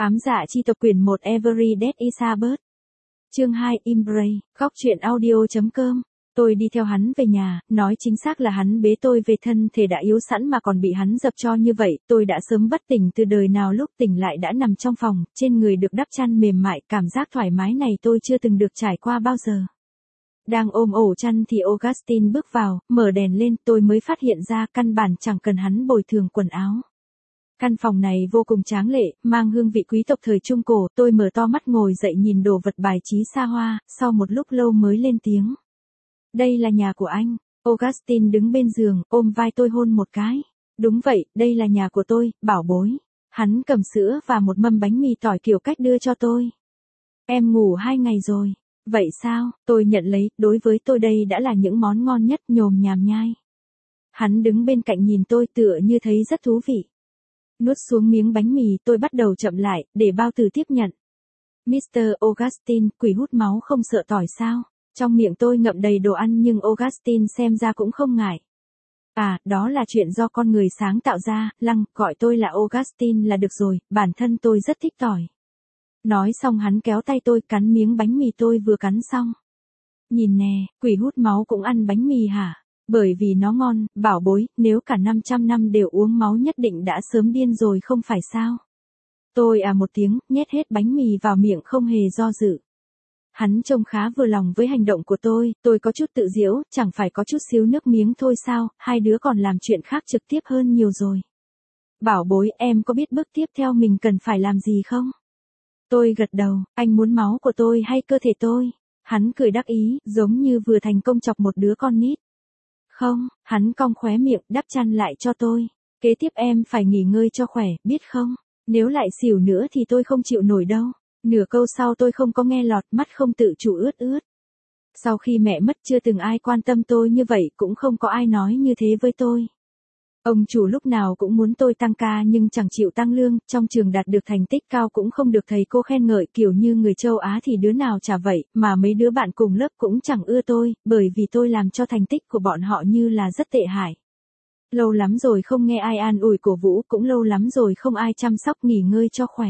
Ám dạ chi tộc quyển 1 Every Dead is a Bird. Chương 2 Embrace, góc truyện audio.com. Tôi đi theo hắn về nhà, nói chính xác là hắn bế tôi về, thân thể đã yếu sẵn mà còn bị hắn dập cho như vậy, tôi đã sớm bất tỉnh từ đời nào, lúc tỉnh lại đã nằm trong phòng, trên người được đắp chăn mềm mại, cảm giác thoải mái này tôi chưa từng được trải qua bao giờ. Đang ôm ổ chăn thì Augustine bước vào, mở đèn lên, tôi mới phát hiện ra căn bản chẳng cần hắn bồi thường quần áo. Căn phòng này vô cùng tráng lệ, mang hương vị quý tộc thời Trung Cổ, tôi mở to mắt ngồi dậy nhìn đồ vật bài trí xa hoa, sau một lúc lâu mới lên tiếng. Đây là nhà của anh. Augustine đứng bên giường, ôm vai tôi hôn một cái. Đúng vậy, đây là nhà của tôi, bảo bối. Hắn cầm sữa và một mâm bánh mì tỏi kiểu cách đưa cho tôi. Em ngủ 2 ngày rồi. Vậy sao? Tôi nhận lấy, đối với tôi đây đã là những món ngon nhất, nhồm nhàm nhai. Hắn đứng bên cạnh nhìn tôi tựa như thấy rất thú vị. Nuốt xuống miếng bánh mì, tôi bắt đầu chậm lại, để bao tử tiếp nhận. Mr. Augustine, quỷ hút máu không sợ tỏi sao? Trong miệng tôi ngậm đầy đồ ăn nhưng Augustine xem ra cũng không ngại. À, đó là chuyện do con người sáng tạo ra, Lăng, gọi tôi là Augustine là được rồi, bản thân tôi rất thích tỏi. Nói xong hắn kéo tay tôi cắn miếng bánh mì tôi vừa cắn xong. Nhìn nè, quỷ hút máu cũng ăn bánh mì hả? Bởi vì nó ngon, bảo bối, nếu cả 500 năm đều uống máu nhất định đã sớm điên rồi không phải sao? Tôi một tiếng, nhét hết bánh mì vào miệng không hề do dự. Hắn trông khá vừa lòng với hành động của tôi có chút tự giễu, chẳng phải có chút xíu nước miếng thôi sao, hai đứa còn làm chuyện khác trực tiếp hơn nhiều rồi. Bảo bối, em có biết bước tiếp theo mình cần phải làm gì không? Tôi gật đầu, anh muốn máu của tôi hay cơ thể tôi? Hắn cười đắc ý, giống như vừa thành công chọc một đứa con nít. Không, hắn cong khóe miệng, đắp chăn lại cho tôi. Kế tiếp em phải nghỉ ngơi cho khỏe, biết không? Nếu lại xỉu nữa thì tôi không chịu nổi đâu. Nửa câu sau tôi không có nghe lọt, mắt không tự chủ ướt ướt. Sau khi mẹ mất chưa từng ai quan tâm tôi như vậy, cũng không có ai nói như thế với tôi. Ông chủ lúc nào cũng muốn tôi tăng ca nhưng chẳng chịu tăng lương, trong trường đạt được thành tích cao cũng không được thầy cô khen ngợi, kiểu như người châu Á thì đứa nào chả vậy, mà mấy đứa bạn cùng lớp cũng chẳng ưa tôi, bởi vì tôi làm cho thành tích của bọn họ như là rất tệ hại. Lâu lắm rồi không nghe ai an ủi cổ vũ, cũng lâu lắm rồi không ai chăm sóc nghỉ ngơi cho khỏe.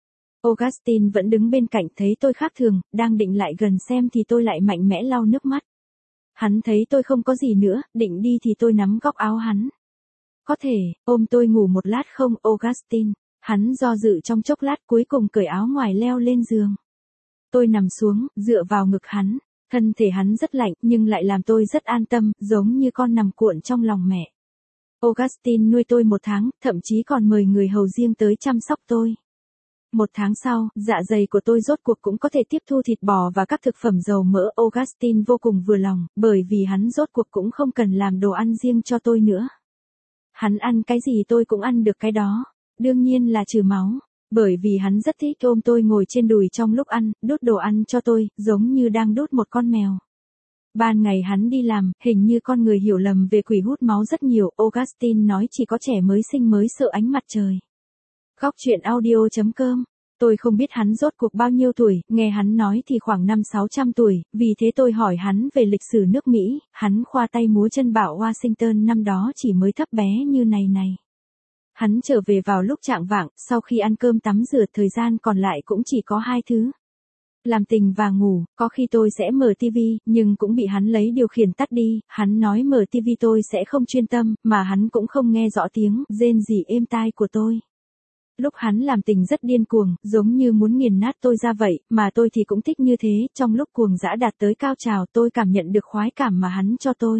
Augustine vẫn đứng bên cạnh, thấy tôi khác thường, đang định lại gần xem thì tôi lại mạnh mẽ lau nước mắt. Hắn thấy tôi không có gì nữa, định đi thì tôi nắm góc áo hắn. Có thể, ôm tôi ngủ một lát không, Augustine? Hắn do dự trong chốc lát cuối cùng cởi áo ngoài leo lên giường. Tôi nằm xuống, dựa vào ngực hắn. Thân thể hắn rất lạnh nhưng lại làm tôi rất an tâm, giống như con nằm cuộn trong lòng mẹ. Augustine nuôi tôi 1 tháng, thậm chí còn mời người hầu riêng tới chăm sóc tôi. 1 tháng sau, dạ dày của tôi rốt cuộc cũng có thể tiếp thu thịt bò và các thực phẩm dầu mỡ. Augustine vô cùng vừa lòng, bởi vì hắn rốt cuộc cũng không cần làm đồ ăn riêng cho tôi nữa. Hắn ăn cái gì tôi cũng ăn được cái đó, đương nhiên là trừ máu, bởi vì hắn rất thích ôm tôi ngồi trên đùi trong lúc ăn, đút đồ ăn cho tôi, giống như đang đút một con mèo. Ban ngày hắn đi làm, hình như con người hiểu lầm về quỷ hút máu rất nhiều, Augustine nói chỉ có trẻ mới sinh mới sợ ánh mặt trời. Góc truyện audio.com. Tôi không biết hắn rốt cuộc bao nhiêu tuổi, nghe hắn nói thì khoảng 500-600 tuổi, vì thế tôi hỏi hắn về lịch sử nước Mỹ, hắn khoa tay múa chân bảo Washington năm đó chỉ mới thấp bé như này. Hắn trở về vào lúc chạng vạng, sau khi ăn cơm tắm rửa, thời gian còn lại cũng chỉ có 2 thứ. Làm tình và ngủ, có khi tôi sẽ mở tivi, nhưng cũng bị hắn lấy điều khiển tắt đi, hắn nói mở tivi tôi sẽ không chuyên tâm, mà hắn cũng không nghe rõ tiếng rên rỉ êm tai của tôi. Lúc hắn làm tình rất điên cuồng, giống như muốn nghiền nát tôi ra vậy, mà tôi thì cũng thích như thế, trong lúc cuồng dã đạt tới cao trào tôi cảm nhận được khoái cảm mà hắn cho tôi.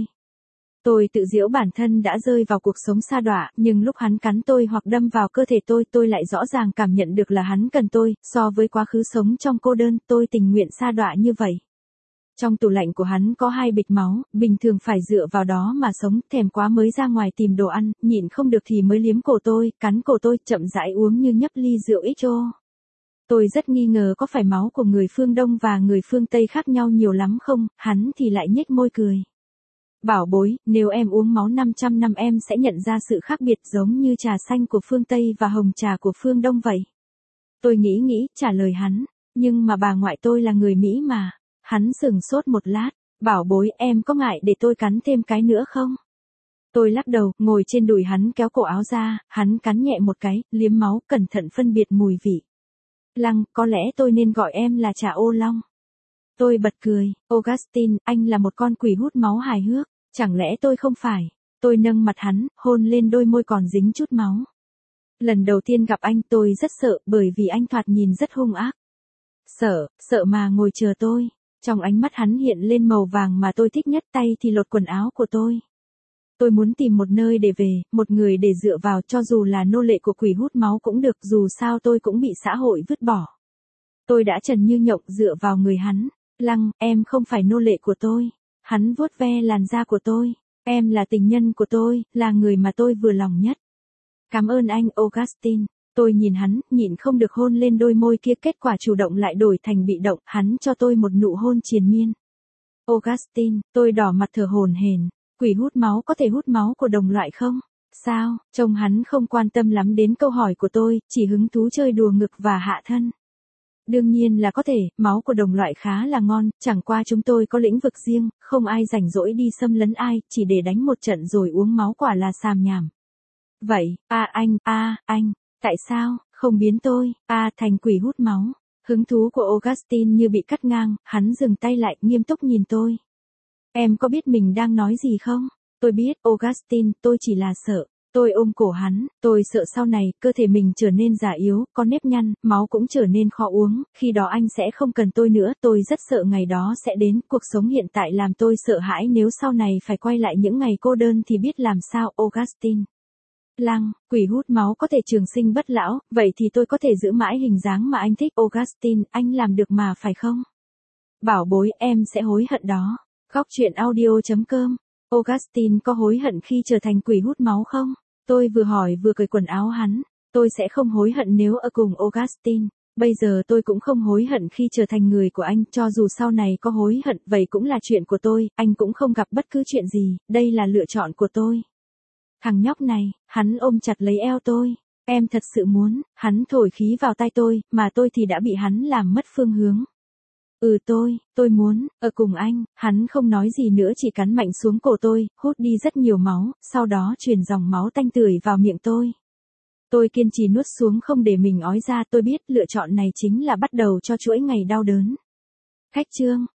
Tôi tự giễu bản thân đã rơi vào cuộc sống sa đọa, nhưng lúc hắn cắn tôi hoặc đâm vào cơ thể tôi lại rõ ràng cảm nhận được là hắn cần tôi, so với quá khứ sống trong cô đơn, tôi tình nguyện sa đọa như vậy. Trong tủ lạnh của hắn có 2 bịch máu, bình thường phải dựa vào đó mà sống, thèm quá mới ra ngoài tìm đồ ăn, nhịn không được thì mới liếm cổ tôi, cắn cổ tôi, chậm rãi uống như nhấp ly rượu XO. Tôi rất nghi ngờ có phải máu của người phương Đông và người phương Tây khác nhau nhiều lắm không, hắn thì lại nhếch môi cười. Bảo bối, nếu em uống máu 500 năm em sẽ nhận ra sự khác biệt, giống như trà xanh của phương Tây và hồng trà của phương Đông vậy. Tôi nghĩ, trả lời hắn, nhưng mà bà ngoại tôi là người Mỹ mà. Hắn sững sốt một lát, bảo bối, em có ngại để tôi cắn thêm cái nữa không? Tôi lắc đầu, ngồi trên đùi hắn kéo cổ áo ra, hắn cắn nhẹ một cái, liếm máu, cẩn thận phân biệt mùi vị. Lăng, có lẽ tôi nên gọi em là Trà Ô Long. Tôi bật cười, Augustine, anh là một con quỷ hút máu hài hước, chẳng lẽ tôi không phải? Tôi nâng mặt hắn, hôn lên đôi môi còn dính chút máu. Lần đầu tiên gặp anh tôi rất sợ bởi vì anh thoạt nhìn rất hung ác. Sợ mà ngồi chờ tôi. Trong ánh mắt hắn hiện lên màu vàng mà tôi thích nhất, tay thì lột quần áo của tôi. Tôi muốn tìm một nơi để về, một người để dựa vào, cho dù là nô lệ của quỷ hút máu cũng được, dù sao tôi cũng bị xã hội vứt bỏ. Tôi đã trần như nhộng dựa vào người hắn. Lăng, em không phải nô lệ của tôi. Hắn vuốt ve làn da của tôi. Em là tình nhân của tôi, là người mà tôi vừa lòng nhất. Cảm ơn anh, Augustine. Tôi nhìn hắn, nhịn không được hôn lên đôi môi kia, kết quả chủ động lại đổi thành bị động, hắn cho tôi một nụ hôn triền miên. Augustine, tôi đỏ mặt thở hổn hển. Quỷ hút máu có thể hút máu của đồng loại không? Sao? Trông hắn không quan tâm lắm đến câu hỏi của tôi, chỉ hứng thú chơi đùa ngực và hạ thân. Đương nhiên là có thể, máu của đồng loại khá là ngon, chẳng qua chúng tôi có lĩnh vực riêng, không ai rảnh rỗi đi xâm lấn ai, chỉ để đánh một trận rồi uống máu quả là xàm nhảm. Vậy, anh, tại sao, không biến tôi, thành quỷ hút máu? Hứng thú của Augustine như bị cắt ngang, hắn dừng tay lại, nghiêm túc nhìn tôi. Em có biết mình đang nói gì không? Tôi biết, Augustine, tôi chỉ là sợ. Tôi ôm cổ hắn, tôi sợ sau này, cơ thể mình trở nên già yếu, có nếp nhăn, máu cũng trở nên khó uống, khi đó anh sẽ không cần tôi nữa, tôi rất sợ ngày đó sẽ đến, cuộc sống hiện tại làm tôi sợ hãi, nếu sau này phải quay lại những ngày cô đơn thì biết làm sao, Augustine. Lăng, quỷ hút máu có thể trường sinh bất lão, vậy thì tôi có thể giữ mãi hình dáng mà anh thích, Augustine, anh làm được mà phải không? Bảo bối, em sẽ hối hận đó. Góc truyện audio.com. Augustine có hối hận khi trở thành quỷ hút máu không? Tôi vừa hỏi vừa cởi quần áo hắn. Tôi sẽ không hối hận nếu ở cùng Augustine. Bây giờ tôi cũng không hối hận khi trở thành người của anh, cho dù sau này có hối hận, vậy cũng là chuyện của tôi, anh cũng không gặp bất cứ chuyện gì, đây là lựa chọn của tôi. Thằng nhóc này, hắn ôm chặt lấy eo tôi. Em thật sự muốn, hắn thổi khí vào tai tôi, mà tôi thì đã bị hắn làm mất phương hướng. Tôi muốn, ở cùng anh, hắn không nói gì nữa chỉ cắn mạnh xuống cổ tôi, hút đi rất nhiều máu, sau đó truyền dòng máu tanh tưởi vào miệng tôi. Tôi kiên trì nuốt xuống không để mình ói ra, tôi biết lựa chọn này chính là bắt đầu cho chuỗi ngày đau đớn. Khách chương.